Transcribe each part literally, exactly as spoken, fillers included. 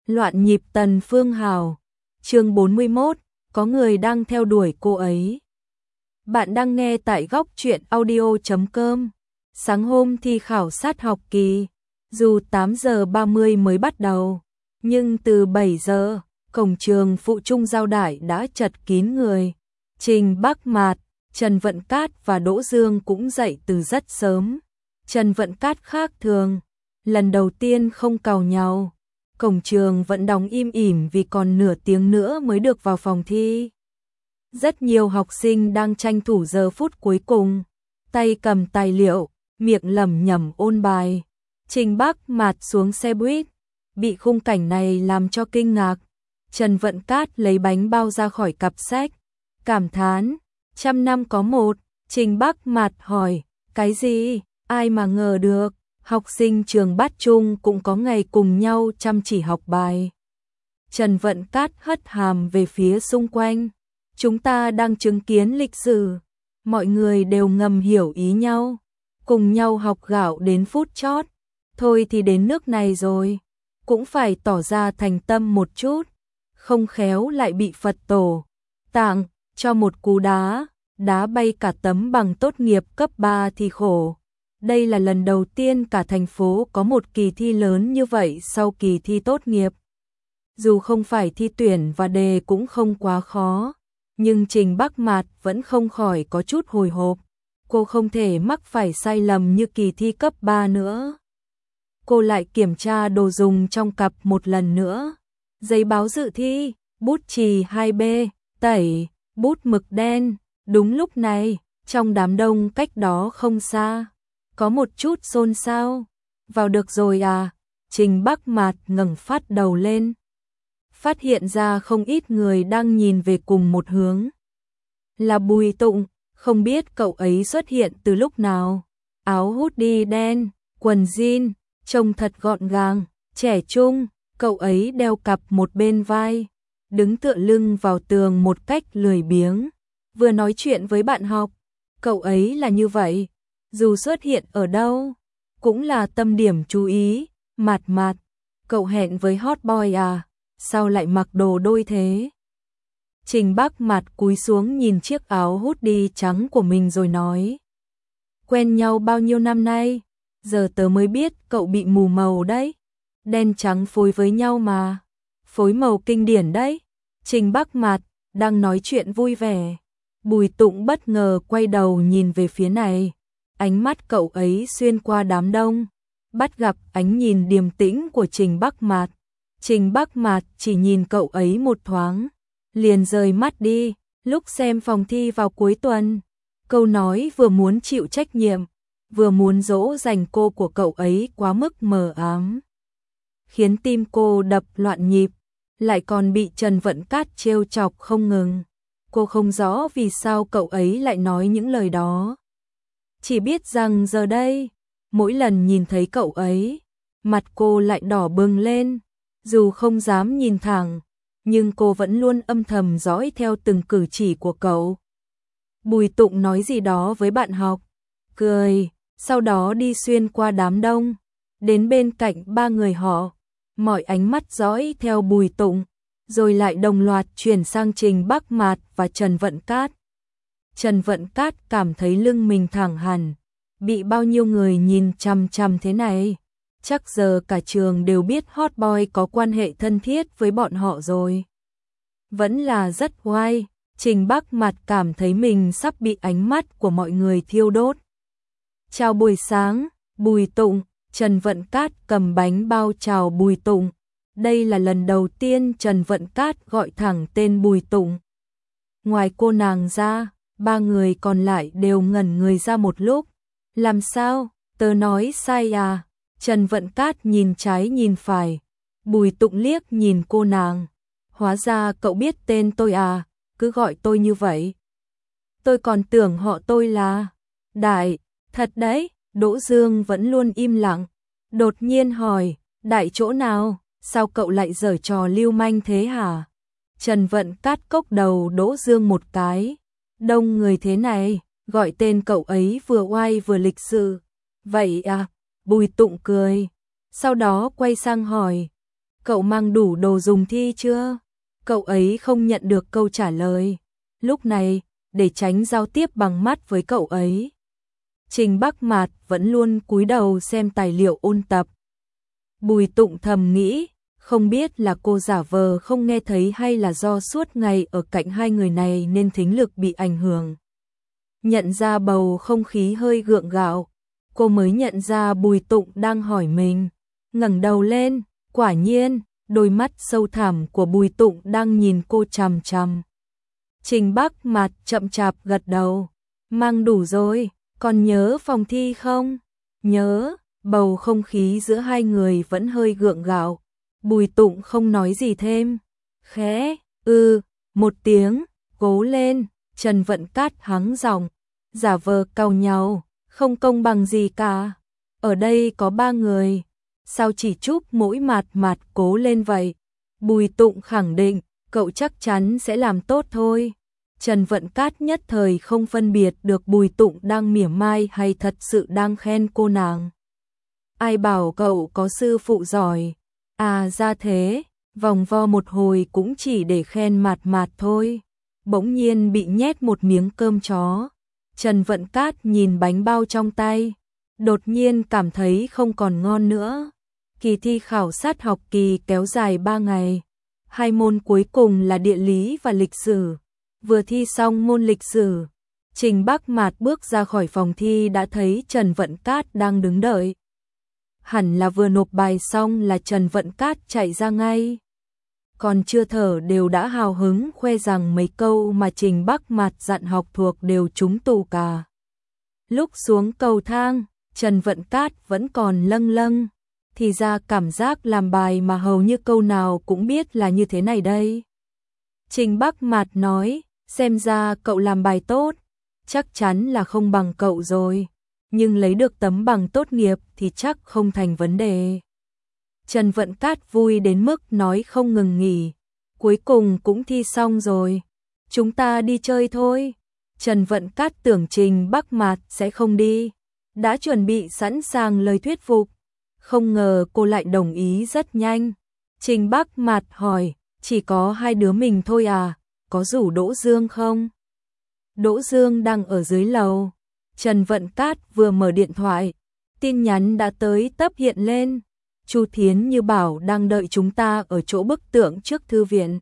Loạn nhịp Tần Phương Hào. Chương bốn mươi mốt, có người đang theo đuổi cô ấy. Bạn đang nghe tại góc truyện audio chấm com. Sáng hôm thi khảo sát học kỳ, dù tám giờ ba mươi mới bắt đầu, nhưng từ bảy giờ, cổng trường Phụ Trung Giao Đại đã chật kín người. Trình Bắc Mạt, Trần Vận Cát và Đỗ Dương cũng dậy từ rất sớm. Trần Vận Cát khác thường, lần đầu tiên không càu nhau. Cổng trường vẫn đóng im ỉm vì còn nửa tiếng nữa mới được vào phòng thi. Rất nhiều học sinh đang tranh thủ giờ phút cuối cùng, tay cầm tài liệu, miệng lẩm nhẩm ôn bài. Trình Bắc Mạt xuống xe buýt, bị khung cảnh này làm cho kinh ngạc. Trần Vận Cát lấy bánh bao ra khỏi cặp sách, cảm thán, trăm năm có một. Trình Bắc Mạt hỏi, cái gì, ai mà ngờ được, học sinh trường Bát Trung cũng có ngày cùng nhau chăm chỉ học bài. Trần Vận Cát hất hàm về phía xung quanh, chúng ta đang chứng kiến lịch sử, mọi người đều ngầm hiểu ý nhau, cùng nhau học gạo đến phút chót, thôi thì đến nước này rồi, cũng phải tỏ ra thành tâm một chút, không khéo lại bị Phật tổ tặng cho một cú đá, đá bay cả tấm bằng tốt nghiệp cấp ba thì khổ. Đây là lần đầu tiên cả thành phố có một kỳ thi lớn như vậy sau kỳ thi tốt nghiệp. Dù không phải thi tuyển và đề cũng không quá khó, nhưng Trình Bắc Mạt vẫn không khỏi có chút hồi hộp. Cô không thể mắc phải sai lầm như kỳ thi cấp ba nữa. Cô lại kiểm tra đồ dùng trong cặp một lần nữa. Giấy báo dự thi, bút chì hai B, tẩy, bút mực đen. Đúng lúc này, trong đám đông cách đó không xa, có một chút xôn xao. Vào được rồi à? Trình Bắc Mạt ngẩng phát đầu lên, phát hiện ra không ít người đang nhìn về cùng một hướng. Là Bùi Tụng, không biết cậu ấy xuất hiện từ lúc nào. Áo hoodie đen, quần jean, trông thật gọn gàng, trẻ trung. Cậu ấy đeo cặp một bên vai, đứng tựa lưng vào tường một cách lười biếng, vừa nói chuyện với bạn học. Cậu ấy là như vậy, dù xuất hiện ở đâu, cũng là tâm điểm chú ý. Mạt Mạt, cậu hẹn với hot boy à? Sao lại mặc đồ đôi thế? Trình Bắc Mạt cúi xuống nhìn chiếc áo hoodie trắng của mình rồi nói, quen nhau bao nhiêu năm nay, giờ tớ mới biết cậu bị mù màu đấy. Đen trắng phối với nhau mà, phối màu kinh điển đấy. Trình Bắc Mạt đang nói chuyện vui vẻ, Bùi Tụng bất ngờ quay đầu nhìn về phía này. Ánh mắt cậu ấy xuyên qua đám đông, bắt gặp ánh nhìn điềm tĩnh của Trình Bắc Mạt. Trình Bắc Mạt chỉ nhìn cậu ấy một thoáng, liền rời mắt đi. Lúc xem phòng thi vào cuối tuần, câu nói vừa muốn chịu trách nhiệm, vừa muốn dỗ dành cô của cậu ấy quá mức mờ ám, khiến tim cô đập loạn nhịp, lại còn bị Trần Vận Cát trêu chọc không ngừng. Cô không rõ vì sao cậu ấy lại nói những lời đó, chỉ biết rằng giờ đây, mỗi lần nhìn thấy cậu ấy, mặt cô lại đỏ bừng lên. Dù không dám nhìn thẳng, nhưng cô vẫn luôn âm thầm dõi theo từng cử chỉ của cậu. Bùi Tụng nói gì đó với bạn học, cười, sau đó đi xuyên qua đám đông, đến bên cạnh ba người họ. Mọi ánh mắt dõi theo Bùi Tụng, rồi lại đồng loạt chuyển sang Trình Bắc Mạt và Trần Vận Cát. Trần Vận Cát cảm thấy lưng mình thẳng hẳn, bị bao nhiêu người nhìn chằm chằm thế này. Chắc giờ cả trường đều biết hot boy có quan hệ thân thiết với bọn họ rồi. Vẫn là rất oai, Trình Bắc Mạt cảm thấy mình sắp bị ánh mắt của mọi người thiêu đốt. Chào buổi sáng, Bùi Tụng. Trần Vận Cát cầm bánh bao chào Bùi Tụng. Đây là lần đầu tiên Trần Vận Cát gọi thẳng tên Bùi Tụng. Ngoài cô nàng ra, ba người còn lại đều ngẩn người ra một lúc. Làm sao, tớ nói sai à? Trần Vận Cát nhìn trái nhìn phải. Bùi Tụng liếc nhìn cô nàng. Hóa ra cậu biết tên tôi à, cứ gọi tôi như vậy. Tôi còn tưởng họ tôi là Đại, thật đấy. Đỗ Dương vẫn luôn im lặng, đột nhiên hỏi, Đại chỗ nào, sao cậu lại giở trò lưu manh thế hả? Trần Vận Cát cốc đầu Đỗ Dương một cái, đông người thế này, gọi tên cậu ấy vừa oai vừa lịch sự. Vậy à? Bùi Tụng cười, sau đó quay sang hỏi, cậu mang đủ đồ dùng thi chưa? Cậu ấy không nhận được câu trả lời. Lúc này, để tránh giao tiếp bằng mắt với cậu ấy, Trình Bắc Mạt vẫn luôn cúi đầu xem tài liệu ôn tập. Bùi Tụng thầm nghĩ, không biết là cô giả vờ không nghe thấy hay là do suốt ngày ở cạnh hai người này nên thính lực bị ảnh hưởng. Nhận ra bầu không khí hơi gượng gạo, cô mới nhận ra Bùi Tụng đang hỏi mình. Ngẩng đầu lên, quả nhiên, đôi mắt sâu thẳm của Bùi Tụng đang nhìn cô chằm chằm. Trình Bắc Mạt chậm chạp gật đầu. Mang đủ rồi, còn nhớ phòng thi không? Nhớ. Bầu không khí giữa hai người vẫn hơi gượng gạo. Bùi Tụng không nói gì thêm. Khẽ, ư, một tiếng, cố lên. Trần Vận Cát hắng giọng, giả vờ cau nhau, không công bằng gì cả. Ở đây có ba người, sao chỉ chúc mỗi Mạt Mạt cố lên vậy? Bùi Tụng khẳng định, cậu chắc chắn sẽ làm tốt thôi. Trần Vận Cát nhất thời không phân biệt được Bùi Tụng đang mỉa mai hay thật sự đang khen cô nàng. Ai bảo cậu có sư phụ giỏi? À ra thế, vòng vo một hồi cũng chỉ để khen Mạt Mạt thôi. Bỗng nhiên bị nhét một miếng cơm chó. Trần Vận Cát nhìn bánh bao trong tay, đột nhiên cảm thấy không còn ngon nữa. Kỳ thi khảo sát học kỳ kéo dài ba ngày. Hai môn cuối cùng là địa lý và lịch sử. Vừa thi xong môn lịch sử, Trình Bắc Mạt bước ra khỏi phòng thi đã thấy Trần Vận Cát đang đứng đợi. Hẳn là vừa nộp bài xong là Trần Vận Cát chạy ra ngay. Còn chưa thở đều đã hào hứng khoe rằng mấy câu mà Trình Bắc Mạt dặn học thuộc đều trúng tủ cả. Lúc xuống cầu thang, Trần Vận Cát vẫn còn lâng lâng, thì ra cảm giác làm bài mà hầu như câu nào cũng biết là như thế này đây. Trình Bắc Mạt nói, xem ra cậu làm bài tốt, chắc chắn là không bằng cậu rồi, nhưng lấy được tấm bằng tốt nghiệp thì chắc không thành vấn đề. Trần Vận Cát vui đến mức nói không ngừng nghỉ, cuối cùng cũng thi xong rồi, chúng ta đi chơi thôi. Trần Vận Cát tưởng Trình Bắc Mạt sẽ không đi, đã chuẩn bị sẵn sàng lời thuyết phục, không ngờ cô lại đồng ý rất nhanh. Trình Bắc Mạt hỏi, chỉ có hai đứa mình thôi à, có rủ Đỗ Dương không? Đỗ Dương đang ở dưới lầu. Trần Vận Cát vừa mở điện thoại, tin nhắn đã tới tấp hiện lên. Chu Thiến Như bảo đang đợi chúng ta ở chỗ bức tượng trước thư viện.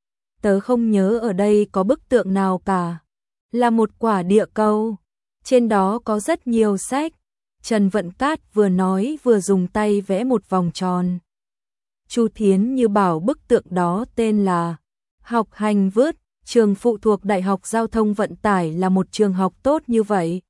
Tớ không nhớ ở đây có bức tượng nào cả. Là một quả địa cầu. Trên đó có rất nhiều sách. Trần Vận Cát vừa nói vừa dùng tay vẽ một vòng tròn. Chu Thiến Như bảo bức tượng đó tên là Học Hành Vứt, trường phụ thuộc Đại học Giao thông Vận tải là một trường học tốt như vậy.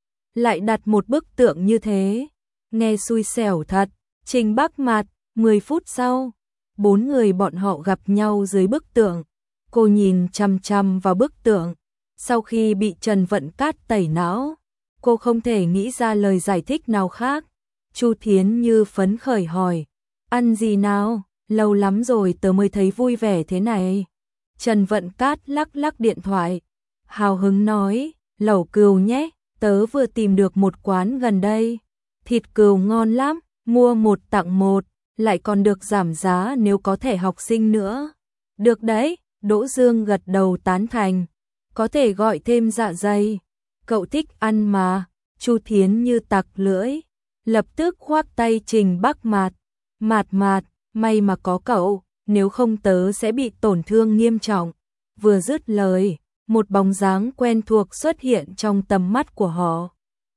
Lại đặt một bức tượng như thế, nghe xui xẻo thật. Trình Bắc Mạt, mười phút sau, bốn người bọn họ gặp nhau dưới bức tượng. Cô nhìn chằm chằm vào bức tượng, sau khi bị Trần Vận Cát tẩy não, cô không thể nghĩ ra lời giải thích nào khác. Chu Thiến Như phấn khởi hỏi, ăn gì nào, lâu lắm rồi tớ mới thấy vui vẻ thế này. Trần Vận Cát lắc lắc điện thoại, hào hứng nói, lẩu cừu nhé, tớ vừa tìm được một quán gần đây, thịt cừu ngon lắm, mua một tặng một, lại còn được giảm giá nếu có thẻ học sinh nữa. Được đấy, Đỗ Dương gật đầu tán thành, có thể gọi thêm dạ dày, cậu thích ăn mà. Chu Thiến Như tặc lưỡi, lập tức khoác tay Trình Bắc Mạt, Mạt Mạt, may mà có cậu, nếu không tớ sẽ bị tổn thương nghiêm trọng. Vừa dứt lời, một bóng dáng quen thuộc xuất hiện trong tầm mắt của họ.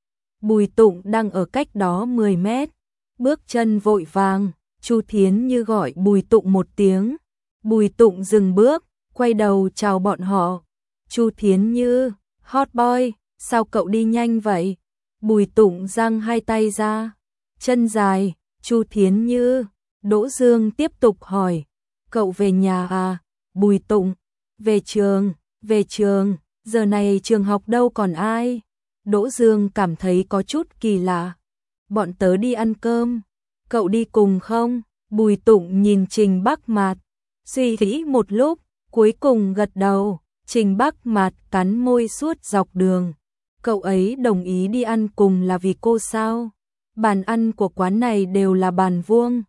Bùi Tụng đang ở cách đó mười mét, bước chân vội vàng, Chu Thiến Như gọi Bùi Tụng một tiếng. Bùi Tụng dừng bước, quay đầu chào bọn họ. Chu Thiến Như, hot boy, sao cậu đi nhanh vậy? Bùi Tụng giang hai tay ra, chân dài. Chu Thiến Như, Đỗ Dương tiếp tục hỏi, cậu về nhà à? Bùi Tụng, về trường, về trường, giờ này trường học đâu còn ai? Đỗ Dương cảm thấy có chút kỳ lạ. Bọn tớ đi ăn cơm, cậu đi cùng không? Bùi Tụng nhìn Trình Bắc Mạt, suy nghĩ một lúc, cuối cùng gật đầu. Trình Bắc Mạt cắn môi suốt dọc đường. Cậu ấy đồng ý đi ăn cùng là vì cô sao? Bàn ăn của quán này đều là bàn vuông,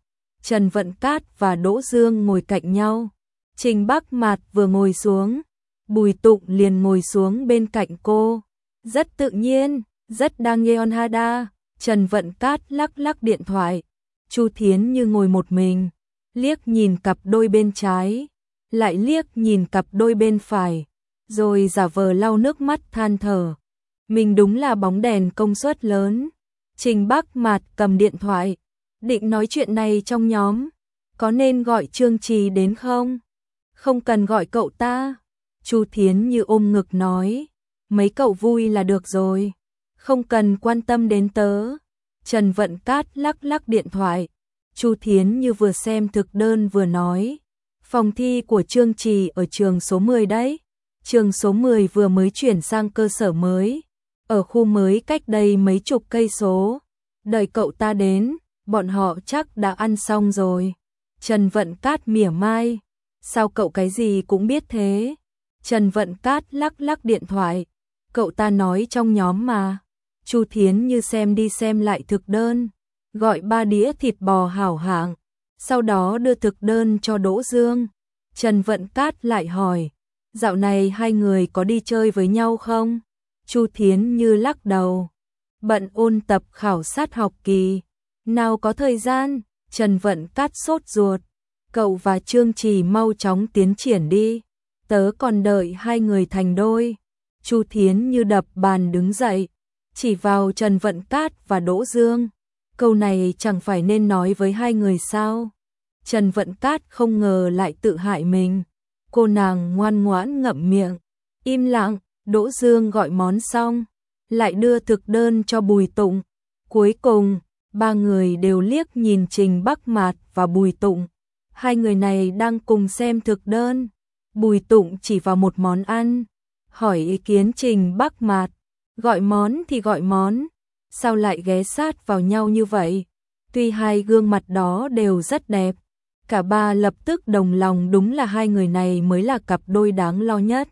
Trần Vận Cát và Đỗ Dương ngồi cạnh nhau. Trình Bắc Mạt vừa ngồi xuống, Bùi Tụng liền ngồi xuống bên cạnh cô. Rất tự nhiên, rất đang nghe on hada. Trần Vận Cát lắc lắc điện thoại. Chu Thiến Như ngồi một mình, liếc nhìn cặp đôi bên trái, lại liếc nhìn cặp đôi bên phải, rồi giả vờ lau nước mắt than thở. Mình đúng là bóng đèn công suất lớn. Trình Bắc Mạt cầm điện thoại, định nói chuyện này trong nhóm. Có nên gọi Trương Trì đến không? Không cần gọi cậu ta. Chu Thiến Như ôm ngực nói. Mấy cậu vui là được rồi. Không cần quan tâm đến tớ. Trần Vận Cát lắc lắc điện thoại. Chu Thiến Như vừa xem thực đơn vừa nói. Phòng thi của Trương Trì ở trường số mười đấy. Trường số mười vừa mới chuyển sang cơ sở mới. Ở khu mới cách đây mấy chục cây số. Đợi cậu ta đến, bọn họ chắc đã ăn xong rồi. Trần Vận Cát mỉa mai. Sao cậu cái gì cũng biết thế? Trần Vận Cát lắc lắc điện thoại. Cậu ta nói trong nhóm mà. Chu Thiến Như xem đi xem lại thực đơn. Gọi ba đĩa thịt bò hảo hạng. Sau đó đưa thực đơn cho Đỗ Dương. Trần Vận Cát lại hỏi. Dạo này hai người có đi chơi với nhau không? Chu Thiến Như lắc đầu. Bận ôn tập khảo sát học kỳ. Nào có thời gian. Trần Vận Cát sốt ruột. Cậu và Trương Trì mau chóng tiến triển đi. Tớ còn đợi hai người thành đôi. Chu Thiến Như đập bàn đứng dậy, chỉ vào Trần Vận Cát và Đỗ Dương. Câu này chẳng phải nên nói với hai người sao? Trần Vận Cát không ngờ lại tự hại mình. Cô nàng ngoan ngoãn ngậm miệng, im lặng. Đỗ Dương gọi món xong, lại đưa thực đơn cho Bùi Tụng. Cuối cùng, ba người đều liếc nhìn Trình Bắc Mạt và Bùi Tụng. Hai người này đang cùng xem thực đơn. Bùi Tụng chỉ vào một món ăn, hỏi ý kiến Trình Bắc Mạt. Gọi món thì gọi món, sao lại ghé sát vào nhau như vậy? Tuy hai gương mặt đó đều rất đẹp, cả ba lập tức đồng lòng đúng là hai người này mới là cặp đôi đáng lo nhất.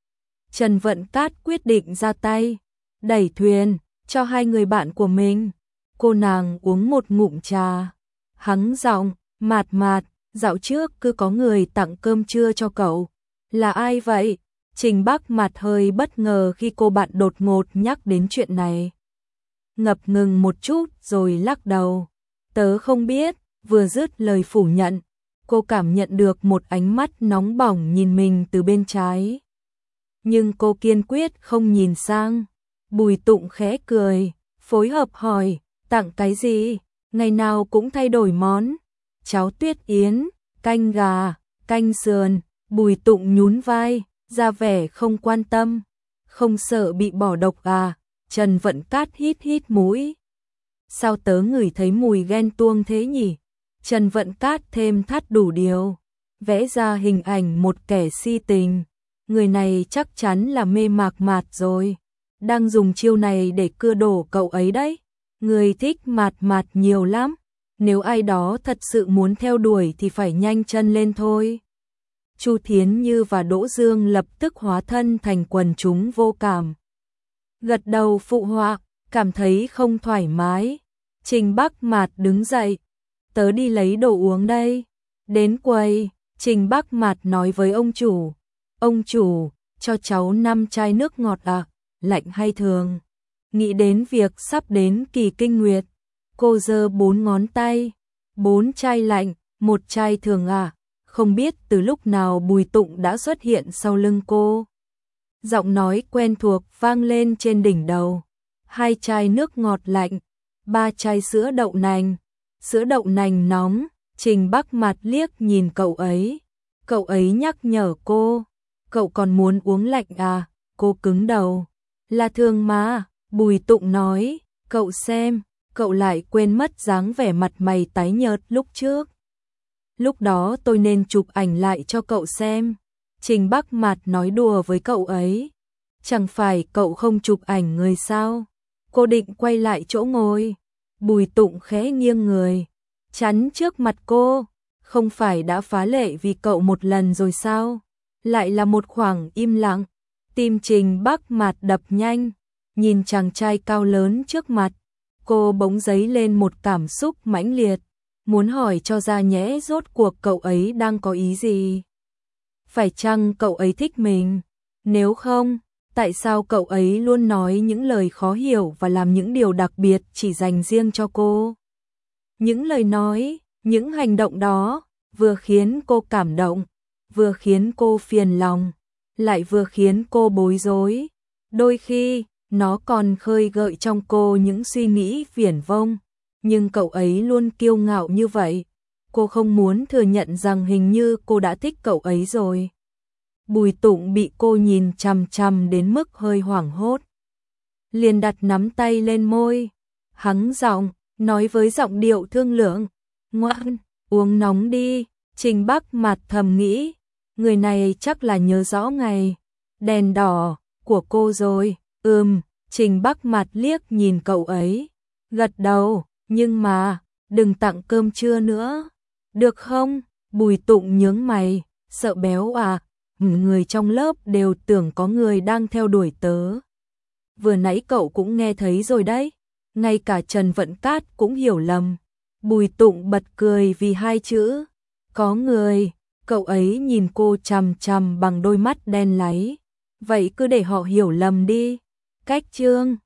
Trần Vận Cát quyết định ra tay, đẩy thuyền cho hai người bạn của mình. Cô nàng uống một ngụm trà, hắng giọng, Mạt Mạt, dạo trước cứ có người tặng cơm trưa cho cậu. Là ai vậy? Trình Bắc Mạt hơi bất ngờ khi cô bạn đột ngột nhắc đến chuyện này. Ngập ngừng một chút rồi lắc đầu. Tớ không biết. Vừa dứt lời phủ nhận, cô cảm nhận được một ánh mắt nóng bỏng nhìn mình từ bên trái. Nhưng cô kiên quyết không nhìn sang. Bùi Tụng khẽ cười, phối hợp hỏi, tặng cái gì? Ngày nào cũng thay đổi món. Cháo tuyết yến, canh gà, canh sườn. Bùi Tụng nhún vai, ra vẻ không quan tâm. Không sợ bị bỏ độc à? Trần Vận Cát hít hít mũi. Sao tớ ngửi thấy mùi ghen tuông thế nhỉ? Trần Vận Cát thêm thắt đủ điều, vẽ ra hình ảnh một kẻ si tình. Người này chắc chắn là mê Mạc Mạt rồi, đang dùng chiêu này để cưa đổ cậu ấy đấy. Người thích Mạt Mạt nhiều lắm, nếu ai đó thật sự muốn theo đuổi thì phải nhanh chân lên thôi. Chu Thiến Như và Đỗ Dương lập tức hóa thân thành quần chúng vô cảm. Gật đầu phụ họa, cảm thấy không thoải mái. Trình Bắc Mạt đứng dậy. Tớ đi lấy đồ uống đây. Đến quầy, Trình Bắc Mạt nói với ông chủ. Ông chủ, cho cháu năm chai nước ngọt à, lạnh hay thường? Nghĩ đến việc sắp đến kỳ kinh nguyệt, cô giơ bốn ngón tay. Bốn chai lạnh, một chai thường à? Không biết từ lúc nào Bùi Tụng đã xuất hiện sau lưng cô. Giọng nói quen thuộc vang lên trên đỉnh đầu. Hai chai nước ngọt lạnh, ba chai sữa đậu nành. Sữa đậu nành nóng. Trình Bắc Mạt liếc nhìn cậu ấy. Cậu ấy nhắc nhở cô. Cậu còn muốn uống lạnh à? Cô cứng đầu. Là thường mà. Bùi Tụng nói. Cậu xem, cậu lại quên mất dáng vẻ mặt mày tái nhợt lúc trước. Lúc đó tôi nên chụp ảnh lại cho cậu xem. Trình Bắc Mạt nói đùa với cậu ấy. Chẳng phải cậu không chụp ảnh người sao? Cô định quay lại chỗ ngồi. Bùi Tụng khẽ nghiêng người, chắn trước mặt cô. Không phải đã phá lệ vì cậu một lần rồi sao? Lại là một khoảng im lặng. Tim Trình Bắc Mạt đập nhanh. Nhìn chàng trai cao lớn trước mặt, cô bỗng dấy lên một cảm xúc mãnh liệt. muốn hỏi cho ra nhẽ rốt cuộc cậu ấy đang có ý gì. Phải chăng cậu ấy thích mình? Nếu không, tại sao cậu ấy luôn nói những lời khó hiểu và làm những điều đặc biệt chỉ dành riêng cho cô? Những lời nói, những hành động đó, vừa khiến cô cảm động, vừa khiến cô phiền lòng, lại vừa khiến cô bối rối. Đôi khi, nó còn khơi gợi trong cô những suy nghĩ viển vông, nhưng cậu ấy luôn kiêu ngạo như vậy. Cô không muốn thừa nhận rằng hình như cô đã thích cậu ấy rồi. Bùi Tụng bị cô nhìn chằm chằm đến mức hơi hoảng hốt. Liền đặt nắm tay lên môi, hắng giọng, nói với giọng điệu thương lượng, ngoan, uống nóng đi. Trình Bắc mặt thầm nghĩ, người này chắc là nhớ rõ ngày đèn đỏ của cô rồi. Ừm, Trình Bắc mặt liếc nhìn cậu ấy, gật đầu, nhưng mà, đừng tặng cơm trưa nữa, được không? Bùi Tụng nhướng mày, sợ béo à? Người trong lớp đều tưởng có người đang theo đuổi tớ. Vừa nãy cậu cũng nghe thấy rồi đấy, ngay cả Trần Vận Cát cũng hiểu lầm. Bùi Tụng bật cười vì hai chữ, có người. Cậu ấy nhìn cô chằm chằm bằng đôi mắt đen láy. Vậy cứ để họ hiểu lầm đi. Cách chương